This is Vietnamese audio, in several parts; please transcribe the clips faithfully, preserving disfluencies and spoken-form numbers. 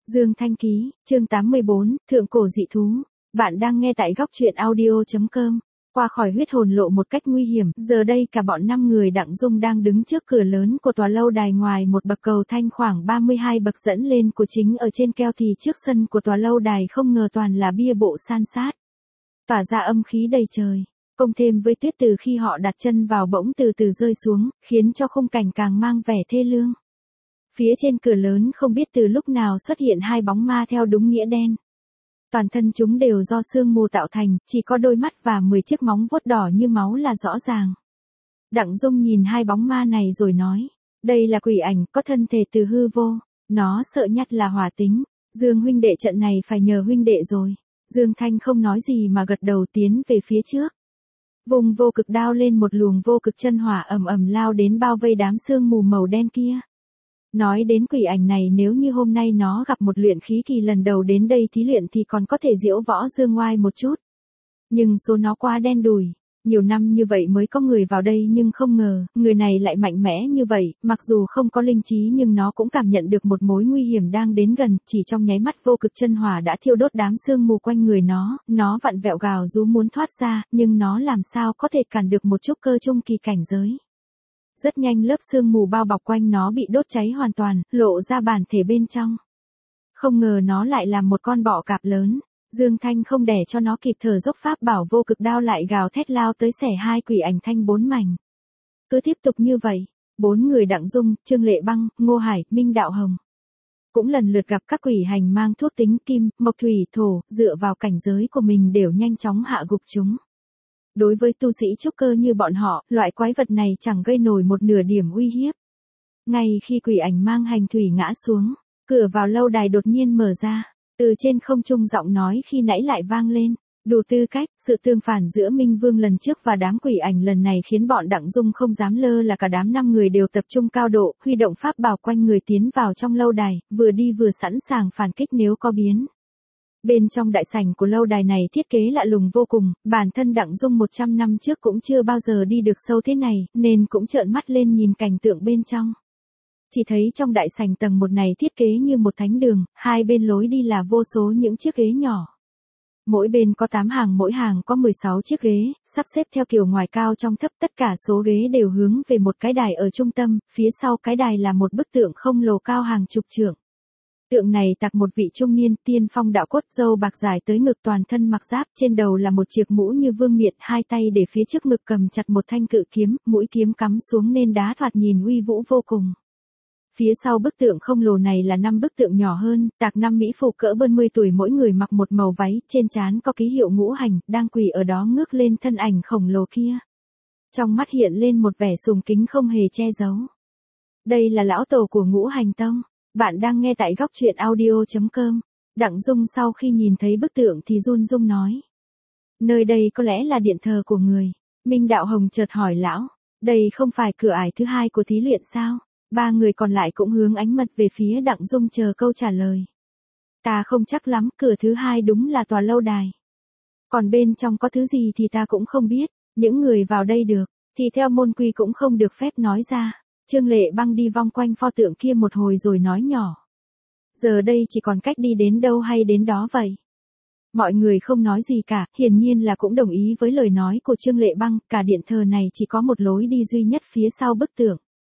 Dương Thanh Ký, chương tám mươi bốn, Thượng cổ dị thú. Bạn đang nghe tại góc truyện audio chấm com. Qua khỏi huyết hồn lộ một cách nguy hiểm, giờ đây cả bọn năm người Đặng Dung đang đứng trước cửa lớn của tòa lâu đài ngoài một bậc cầu thanh khoảng ba mươi hai bậc dẫn lên của chính ở trên keo thì trước sân của tòa lâu đài không ngờ toàn là bia bộ san sát. Tỏa ra âm khí đầy trời, cộng thêm với tuyết từ khi họ đặt chân vào bỗng từ từ rơi xuống, khiến cho khung cảnh càng mang vẻ thê lương. Phía trên cửa lớn không biết từ lúc nào xuất hiện hai bóng ma theo đúng nghĩa đen. Toàn thân chúng đều do sương mù tạo thành, chỉ có đôi mắt và mười chiếc móng vuốt đỏ như máu là rõ ràng. Đặng Dung nhìn hai bóng ma này rồi nói, đây là quỷ ảnh, có thân thể từ hư vô, nó sợ nhất là hỏa tính. Dương huynh đệ, trận này phải nhờ huynh đệ rồi. Dương Thanh không nói gì mà gật đầu tiến về phía trước. Vùng vô cực đao lên, một luồng vô cực chân hỏa ầm ầm lao đến bao vây đám sương mù màu đen kia. Nói đến quỷ ảnh này, nếu như hôm nay nó gặp một luyện khí kỳ lần đầu đến đây thí luyện thì còn có thể diễu võ dương ngoai một chút. Nhưng số nó quá đen đủi, nhiều năm như vậy mới có người vào đây nhưng không ngờ, người này lại mạnh mẽ như vậy, mặc dù không có linh trí nhưng nó cũng cảm nhận được một mối nguy hiểm đang đến gần, chỉ trong nháy mắt vô cực chân hỏa đã thiêu đốt đám sương mù quanh người nó, nó vặn vẹo gào rú muốn thoát ra, nhưng nó làm sao có thể cản được một chút cơ trung kỳ cảnh giới. Rất nhanh lớp sương mù bao bọc quanh nó bị đốt cháy hoàn toàn, lộ ra bản thể bên trong. Không ngờ nó lại là một con bọ cạp lớn. Dương Thanh không để cho nó kịp thở dốc pháp bảo vô cực đao lại gào thét lao tới xẻ hai quỷ ảnh thanh bốn mảnh. Cứ tiếp tục như vậy, bốn người Đặng Dung, Trương Lệ Băng, Ngô Hải, Minh Đạo Hồng cũng lần lượt gặp các quỷ hành mang thuốc tính kim, mộc thủy, thổ, dựa vào cảnh giới của mình đều nhanh chóng hạ gục chúng. Đối với tu sĩ trúc cơ như bọn họ, loại quái vật này chẳng gây nổi một nửa điểm uy hiếp. Ngay khi quỷ ảnh mang hành thủy ngã xuống, cửa vào lâu đài đột nhiên mở ra, từ trên không trung giọng nói khi nãy lại vang lên, đủ tư cách. Sự tương phản giữa Minh Vương lần trước và đám quỷ ảnh lần này khiến bọn Đặng Dung không dám lơ là, cả đám năm người đều tập trung cao độ, huy động pháp bảo quanh người tiến vào trong lâu đài, vừa đi vừa sẵn sàng phản kích nếu có biến. Bên trong đại sảnh của lâu đài này thiết kế lạ lùng vô cùng, bản thân Đặng Dung một trăm năm trước cũng chưa bao giờ đi được sâu thế này, nên cũng trợn mắt lên nhìn cảnh tượng bên trong. Chỉ thấy trong đại sảnh tầng một này thiết kế như một thánh đường, hai bên lối đi là vô số những chiếc ghế nhỏ. Mỗi bên có tám hàng, mỗi hàng có mười sáu chiếc ghế, sắp xếp theo kiểu ngoài cao trong thấp, tất cả số ghế đều hướng về một cái đài ở trung tâm, phía sau cái đài là một bức tượng khổng lồ cao hàng chục trượng. Tượng này tạc một vị trung niên tiên phong đạo cốt, râu bạc dài tới ngực, toàn thân mặc giáp, trên đầu là một chiếc mũ như vương miện, hai tay để phía trước ngực cầm chặt một thanh cự kiếm, mũi kiếm cắm xuống nên đá, thoạt nhìn uy vũ vô cùng. Phía sau bức tượng khổng lồ này là năm bức tượng nhỏ hơn, tạc năm mỹ phụ cỡ hơn mười tuổi, mỗi người mặc một màu váy, trên trán có ký hiệu ngũ hành, đang quỳ ở đó ngước lên thân ảnh khổng lồ kia. Trong mắt hiện lên một vẻ sùng kính không hề che giấu. Đây là lão tổ của Ngũ Hành Tông. Bạn đang nghe tại góc truyện audio chấm com. Đặng Dung sau khi nhìn thấy bức tượng thì run run nói, nơi đây có lẽ là điện thờ của người. Minh Đạo Hồng chợt hỏi lão, đây không phải cửa ải thứ hai của thí luyện sao? Ba người còn lại cũng hướng ánh mắt về phía Đặng Dung chờ câu trả lời. Ta không chắc lắm, cửa thứ hai đúng là tòa lâu đài. Còn bên trong có thứ gì thì ta cũng không biết, những người vào đây được, thì theo môn quy cũng không được phép nói ra. Trương Lệ Băng đi vòng quanh pho tượng kia một hồi rồi nói nhỏ, giờ đây chỉ còn cách đi đến đâu hay đến đó vậy. Mọi người không nói gì cả, hiển nhiên là cũng đồng ý với lời nói của Trương Lệ Băng, cả điện thờ này chỉ có một lối đi duy nhất phía sau bức tượng.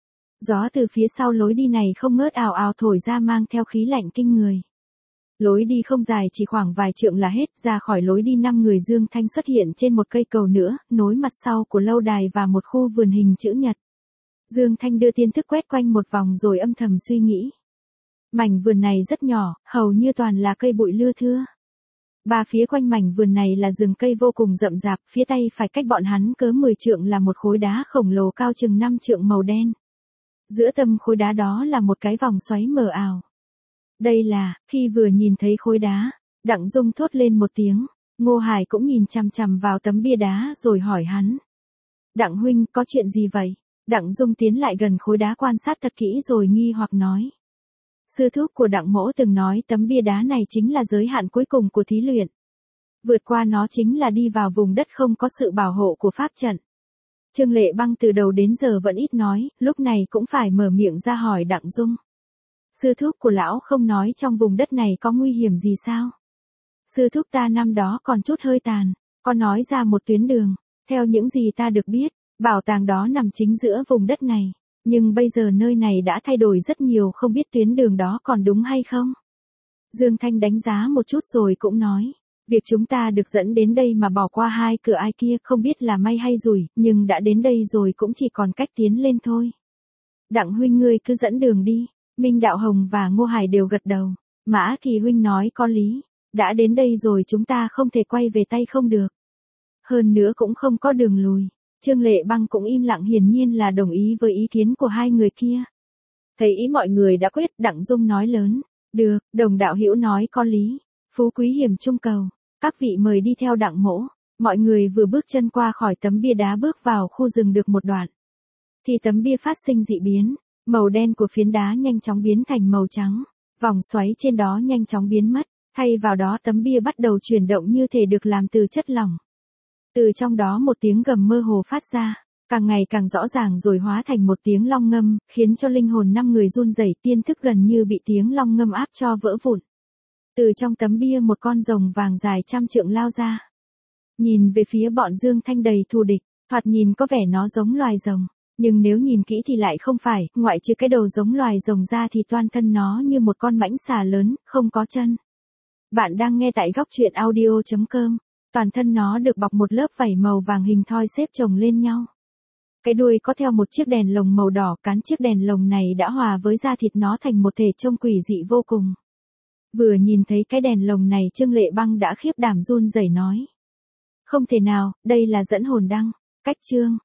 Gió từ phía sau lối đi này không ngớt ào ào thổi ra, mang theo khí lạnh kinh người. Lối đi không dài, chỉ khoảng vài trượng là hết. Ra khỏi lối đi, năm người Dương Thanh xuất hiện trên một cây cầu nữa, nối mặt sau của lâu đài và một khu vườn hình chữ nhật. Dương Thanh đưa tiên thức quét quanh một vòng rồi âm thầm suy nghĩ. Mảnh vườn này rất nhỏ, hầu như toàn là cây bụi lưa thưa. Ba phía quanh mảnh vườn này là rừng cây vô cùng rậm rạp, phía tay phải cách bọn hắn cỡ mười trượng là một khối đá khổng lồ cao chừng năm trượng màu đen. Giữa tâm khối đá đó là một cái vòng xoáy mờ ảo. Đây là, khi vừa nhìn thấy khối đá, Đặng Dung thốt lên một tiếng, Ngô Hải cũng nhìn chằm chằm vào tấm bia đá rồi hỏi hắn. Đặng huynh, có chuyện gì vậy? Đặng Dung tiến lại gần khối đá quan sát thật kỹ rồi nghi hoặc nói. Sư thúc của Đặng mỗ từng nói tấm bia đá này chính là giới hạn cuối cùng của thí luyện. Vượt qua nó chính là đi vào vùng đất không có sự bảo hộ của pháp trận. Trương Lệ Băng từ đầu đến giờ vẫn ít nói, lúc này cũng phải mở miệng ra hỏi Đặng Dung. Sư thúc của lão không nói trong vùng đất này có nguy hiểm gì sao? Sư thúc ta năm đó còn chút hơi tàn, có nói ra một tuyến đường, theo những gì ta được biết, bảo tàng đó nằm chính giữa vùng đất này, nhưng bây giờ nơi này đã thay đổi rất nhiều, không biết tuyến đường đó còn đúng hay không? Dương Thanh đánh giá một chút rồi cũng nói, việc chúng ta được dẫn đến đây mà bỏ qua hai cửa ai kia không biết là may hay rủi, nhưng đã đến đây rồi cũng chỉ còn cách tiến lên thôi. Đặng huynh ngươi cứ dẫn đường đi. Minh Đạo Hồng và Ngô Hải đều gật đầu. Mã Kỳ huynh nói có lý, đã đến đây rồi chúng ta không thể quay về tay không được. Hơn nữa cũng không có đường lùi. Trương Lệ Băng cũng im lặng, hiển nhiên là đồng ý với ý kiến của hai người kia. Thấy ý mọi người đã quyết, Đặng Dung nói lớn, được, Đồng đạo hữu nói có lý, phú quý hiểm trung cầu, các vị mời đi theo Đặng mỗ. Mọi người vừa bước chân qua khỏi tấm bia đá bước vào khu rừng được một đoạn, thì tấm bia phát sinh dị biến. Màu đen của phiến đá nhanh chóng biến thành màu trắng, vòng xoáy trên đó nhanh chóng biến mất, thay vào đó tấm bia bắt đầu chuyển động như thể được làm từ chất lỏng. Từ trong đó một tiếng gầm mơ hồ phát ra, càng ngày càng rõ ràng rồi hóa thành một tiếng long ngâm, khiến cho linh hồn năm người run rẩy, tiên thức gần như bị tiếng long ngâm áp cho vỡ vụn. Từ trong tấm bia một con rồng vàng dài trăm trượng lao ra. Nhìn về phía bọn Dương Thanh đầy thù địch, thoạt nhìn có vẻ nó giống loài rồng. Nhưng nếu nhìn kỹ thì lại không phải, ngoại trừ cái đầu giống loài rồng ra thì toàn thân nó như một con mãnh xà lớn, không có chân. Bạn đang nghe tại góc truyện audio chấm com. Toàn thân nó được bọc một lớp vảy màu vàng hình thoi xếp chồng lên nhau. Cái đuôi có theo một chiếc đèn lồng màu đỏ, cán chiếc đèn lồng này đã hòa với da thịt nó thành một thể trông quỷ dị vô cùng. Vừa nhìn thấy cái đèn lồng này Trương Lệ Băng đã khiếp đảm run rẩy nói. Không thể nào, đây là dẫn hồn đăng. Cách chương